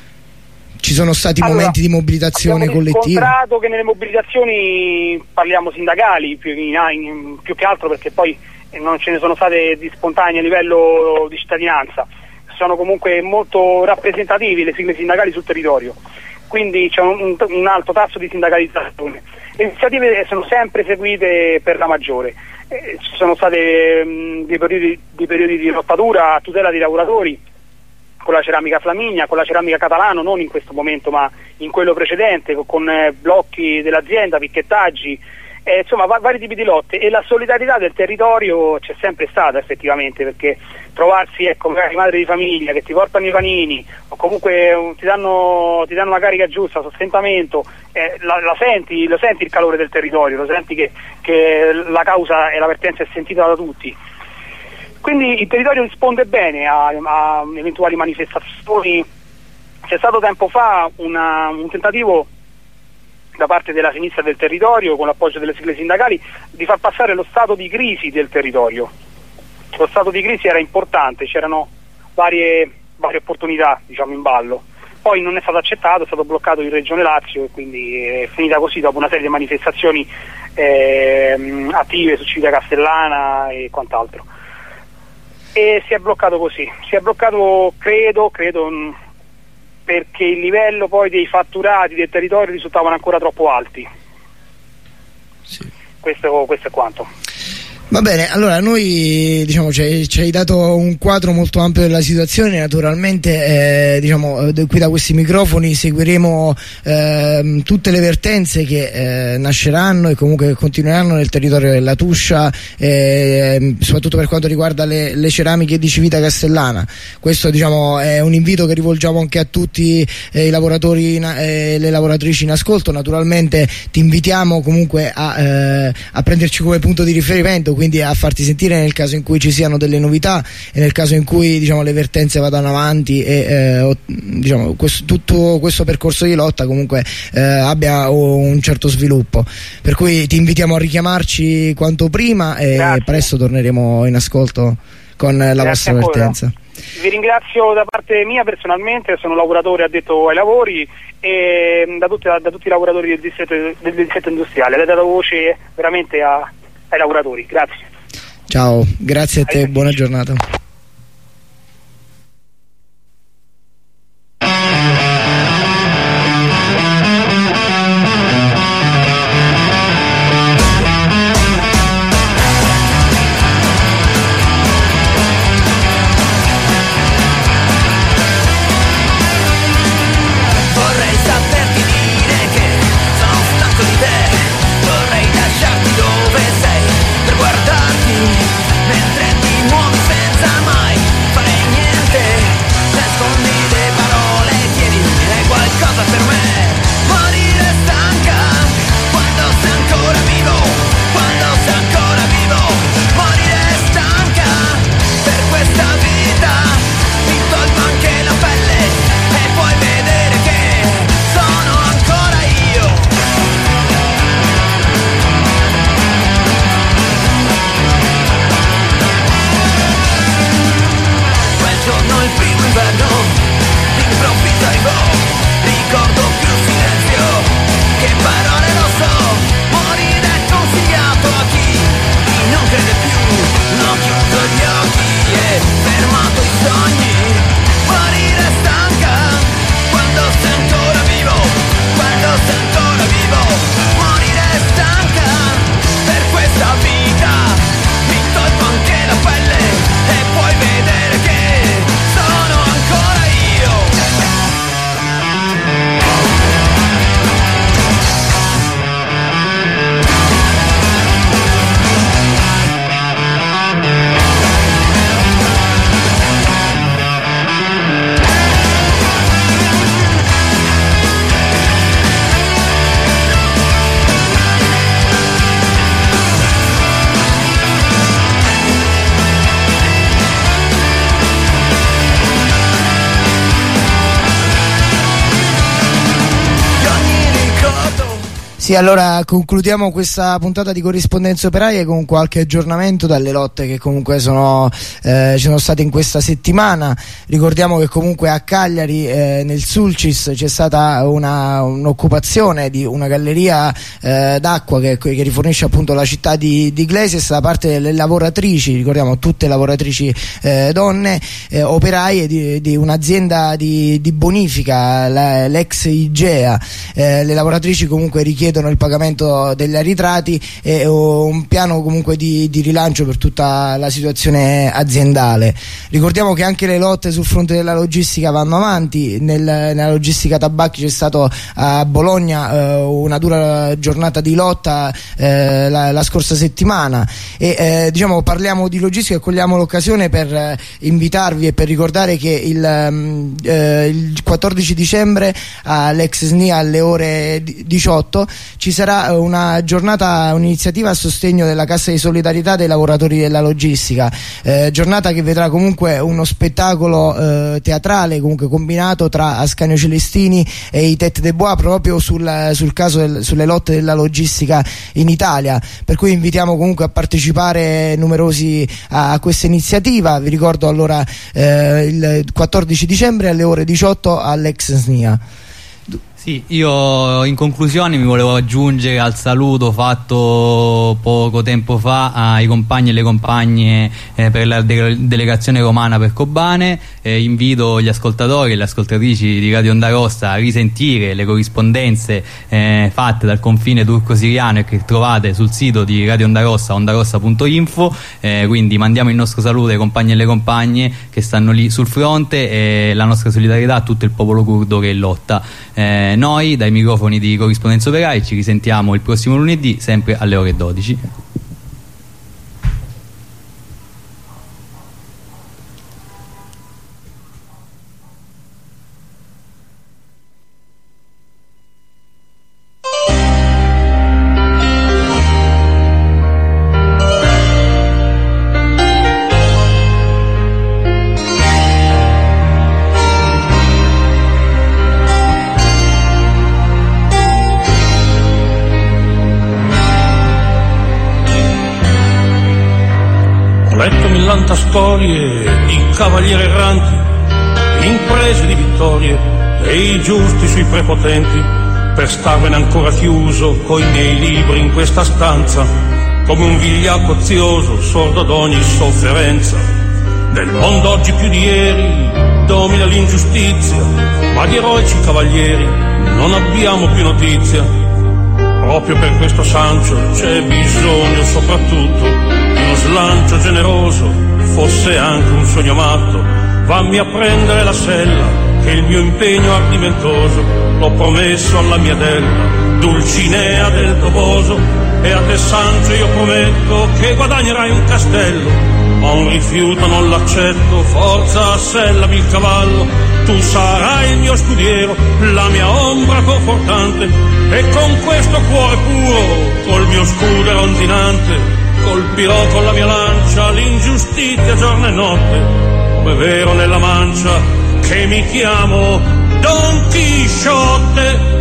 Ci sono stati allora, momenti di mobilitazione collettiva? Abbiamo riscontrato che nelle mobilitazioni, parliamo sindacali più, in, in, più che altro, perché poi non ce ne sono state di spontanee a livello di cittadinanza, sono comunque molto rappresentativi le sigle sindacali sul territorio, quindi c'è un, un alto tasso di sindacalizzazione. Le iniziative sono sempre seguite per la maggiore, eh, ci sono state mh, dei, periodi, dei periodi di lottatura a tutela dei lavoratori con la ceramica Flaminia, con la ceramica Catalano, non in questo momento ma in quello precedente, con, con eh, blocchi dell'azienda, picchettaggi, eh, insomma va- vari tipi di lotte, e la solidarietà del territorio c'è sempre stata effettivamente, perché trovarsi, ecco, magari madri di famiglia che ti portano i panini o comunque um, ti danno ti danno la carica giusta, sostentamento, eh, la, la senti, lo senti il calore del territorio, lo senti che, che la causa e la vertenza è sentita da tutti. Quindi il territorio risponde bene a, a eventuali manifestazioni. C'è stato tempo fa una, un tentativo da parte della sinistra del territorio, con l'appoggio delle sigle sindacali, di far passare lo stato di crisi del territorio. Lo stato di crisi era importante, c'erano varie, varie opportunità, diciamo, in ballo. Poi non è stato accettato, è stato bloccato in Regione Lazio, e quindi è finita così dopo una serie di manifestazioni eh, attive su Civita Castellana e quant'altro. E si è bloccato così, si è bloccato credo, credo mh, perché il livello poi dei fatturati del territorio risultavano ancora troppo alti. Sì. Questo, questo è quanto. Va bene, allora noi, diciamo, ci, ci hai dato un quadro molto ampio della situazione. Naturalmente eh, diciamo, qui da questi microfoni seguiremo eh, tutte le vertenze che eh, nasceranno e comunque continueranno nel territorio della Tuscia, eh, soprattutto per quanto riguarda le, le ceramiche di Civita Castellana. Questo, diciamo, è un invito che rivolgiamo anche a tutti eh, i lavoratori e eh, le lavoratrici in ascolto. Naturalmente ti invitiamo comunque a, eh, a prenderci come punto di riferimento, quindi a farti sentire nel caso in cui ci siano delle novità e nel caso in cui, diciamo, le vertenze vadano avanti e eh, diciamo, questo, tutto questo percorso di lotta comunque eh, abbia un certo sviluppo, per cui ti invitiamo a richiamarci quanto prima e Grazie. Presto torneremo in ascolto con la Grazie vostra ancora. Vertenza. Vi ringrazio da parte mia personalmente, sono lavoratore addetto ai lavori, e da tutti, da tutti i lavoratori del distretto, del distretto industriale. Avete dato voce veramente a ai lavoratori, grazie. Ciao, grazie a te, buona giornata. Vorrei saperti dire che sono stanco di te, vorrei lasciarti dove sei per guardarti mentre ti muovi senza Sì, allora concludiamo questa puntata di Corrispondenze Operaie con qualche aggiornamento dalle lotte che comunque sono, eh, ci sono state in questa settimana. Ricordiamo che comunque a Cagliari, eh, nel Sulcis, c'è stata una, un'occupazione di una galleria eh, d'acqua che, che rifornisce appunto la città di, di Iglesias da parte delle lavoratrici, ricordiamo tutte lavoratrici eh, donne, eh, operaie di, di un'azienda di, di bonifica, la, l'ex Igea. Eh, le lavoratrici comunque richiedono il pagamento degli arretrati e un piano comunque di, di rilancio per tutta la situazione aziendale. Ricordiamo che anche le lotte sul fronte della logistica vanno avanti. Nel, nella logistica tabacchi c'è stato a Bologna eh, una dura giornata di lotta eh, la, la scorsa settimana e eh, diciamo parliamo di logistica e cogliamo l'occasione per eh, invitarvi e per ricordare che il, eh, il quattordici dicembre all'ex S N I A alle ore diciotto ci sarà una giornata, un'iniziativa a sostegno della Cassa di Solidarietà dei lavoratori della logistica, eh, giornata che vedrà comunque uno spettacolo eh, teatrale comunque combinato tra Ascanio Celestini e i Tête de Bois proprio sul, sul caso del, sulle lotte della logistica in Italia, per cui invitiamo comunque a partecipare numerosi a, a questa iniziativa. Vi ricordo allora eh, il quattordici dicembre alle ore diciotto all'ex S N I A. Sì, io in conclusione mi volevo aggiungere al saluto fatto poco tempo fa ai compagni e le compagne eh, per la de delegazione romana per Kobane. Eh, invito gli ascoltatori e le ascoltatrici di Radio Onda Rossa a risentire le corrispondenze eh, fatte dal confine turco-siriano e che trovate sul sito di Radio Onda Rossa, ondarossa punto info. Eh, quindi mandiamo il nostro saluto ai compagni e alle compagne che stanno lì sul fronte e la nostra solidarietà a tutto il popolo curdo che lotta. Eh, Noi dai microfoni di Corrispondenze Operaie ci risentiamo il prossimo lunedì sempre alle ore dodici. millanta storie di cavalieri erranti, imprese di vittorie e i giusti sui prepotenti, per starvene ancora chiuso coi miei libri in questa stanza, come un vigliacco ozioso, sordo ad ogni sofferenza. Nel mondo oggi più di ieri domina l'ingiustizia, ma di eroici cavalieri non abbiamo più notizia. Proprio per questo Sancio c'è bisogno soprattutto di uno slancio generoso, fosse anche un sogno matto. Vammi a prendere la sella, che il mio impegno ardimentoso l'ho promesso alla mia Della, Dulcinea del Toboso. E a te Sancio io prometto che guadagnerai un castello, ma un rifiuto non l'accetto, forza assellami il cavallo. Tu sarai il mio scudiero, la mia ombra confortante, e con questo cuore puro, col mio scudo rondinante, colpirò con la mia lancia l'ingiustizia giorno e notte, come vero nella mancia che mi chiamo Don Chisciotte.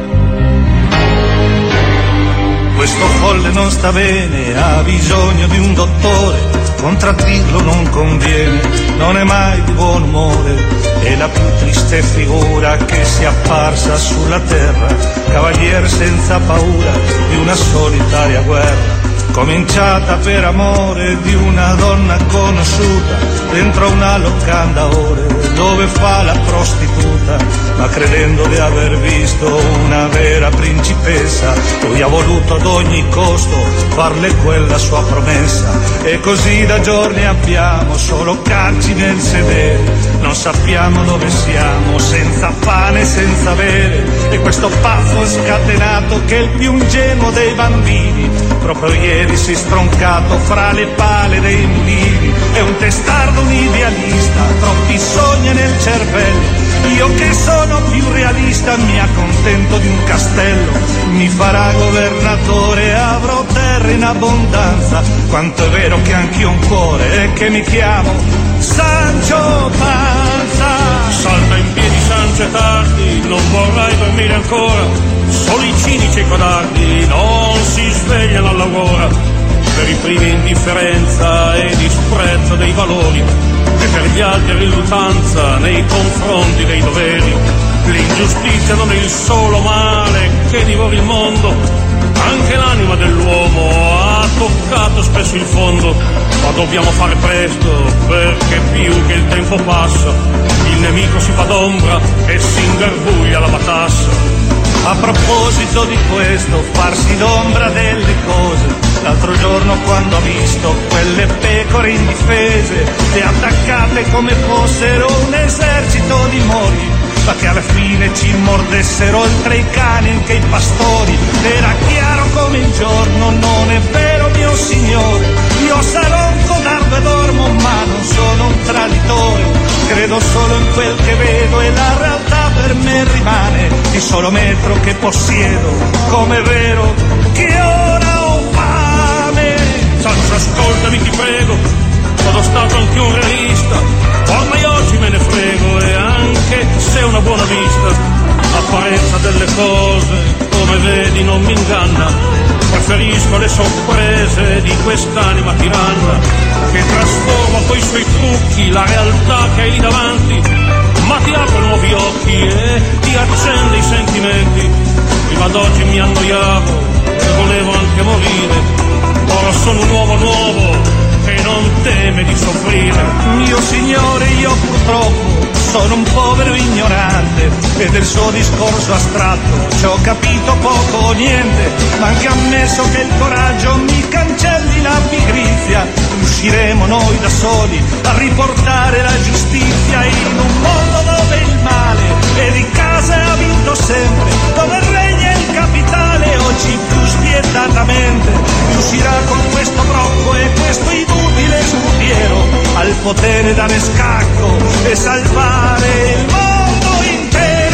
Questo folle non sta bene, ha bisogno di un dottore, contraddirlo non conviene, non è mai di buon umore, è la più triste figura che sia apparsa sulla terra, cavaliere senza paura di una solitaria guerra, cominciata per amore di una donna conosciuta, dentro una locanda ore, dove fa la prostituta, ma credendo di aver visto una vera principessa, lui ha voluto ad ogni costo farle quella sua promessa, e così da giorni abbiamo solo calci nel sedere, non sappiamo dove siamo, senza pane, senza bere, e questo pazzo scatenato che è il più ingenuo dei bambini, proprio ieri si è stroncato fra le pale dei mulini, è un testardo, un idealista, troppi sogni nel cervello, io che sono più realista mi accontento di un castello, mi farà governatore, avrò terra in abbondanza, quanto è vero che anch'io ho un cuore e che mi chiamo Sancio Panza. Salta in piedi Sancio e tardi, non vorrai dormire ancora, solo i cinici e i codardi non si svegliano all'aurora per i primi indifferenza e disprezzo dei valori e per gli altri riluttanza nei confronti dei doveri. L'ingiustizia non è il solo male che divora il mondo, anche l'anima dell'uomo ha toccato spesso il fondo, ma dobbiamo fare presto perché più che il tempo passa il nemico si fa d'ombra e si ingarbuglia la matassa. A proposito di questo, farsi d'ombra delle cose, l'altro giorno quando ho visto quelle pecore indifese e attaccate come fossero un esercito di mori, ma che alla fine ci mordessero oltre i cani che i pastori, era chiaro come il giorno, non è vero mio signore, io sarò un codardo e dormo ma non sono un traditore, credo solo in quel che vedo e la realtà per me rimane il solo metro che possiedo, come è vero che ora ho fame. Sancho, ascoltami ti prego, sono stato anche un realista, ormai oggi me ne frego e anche se è una buona vista l'apparenza delle cose come vedi non mi inganna, preferisco le sorprese di quest'anima tiranna che trasforma coi suoi trucchi la realtà che hai lì davanti, ma ti apre nuovi occhi e ti accende i sentimenti. Prima d'oggi mi annoiavo e volevo anche morire, ora sono un uomo nuovo che non teme di soffrire. Mio signore, io purtroppo sono un povero ignorante e del suo discorso astratto ci ho capito poco o niente, ma anche ammesso che il coraggio mi cancelli la pigrizia, riusciremo noi da soli a riportare la giustizia in un mondo dove il male e di casa ha vinto sempre, dove regna il capitale oggi più spietatamente, riuscirà con questo brocco e questo inutile scudiero al potere dare scacco e salvare il mondo intero.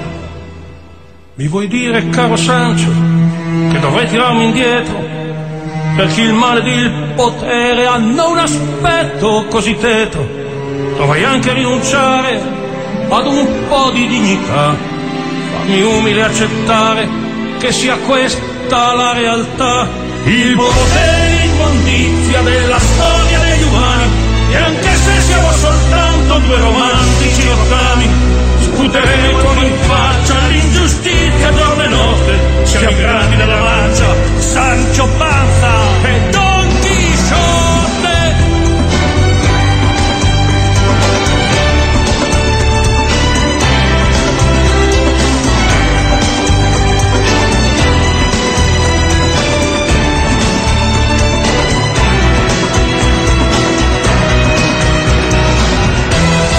Mi vuoi dire, caro Sancho, che dovrei tirarmi indietro perché il male ed il potere hanno un aspetto così tetro? Dovrei anche rinunciare ad un po' di dignità, farmi umile e accettare che sia questa la realtà. Il potere e l'immondizia della storia degli umani, e anche se siamo soltanto due romantici ottami, sputeremo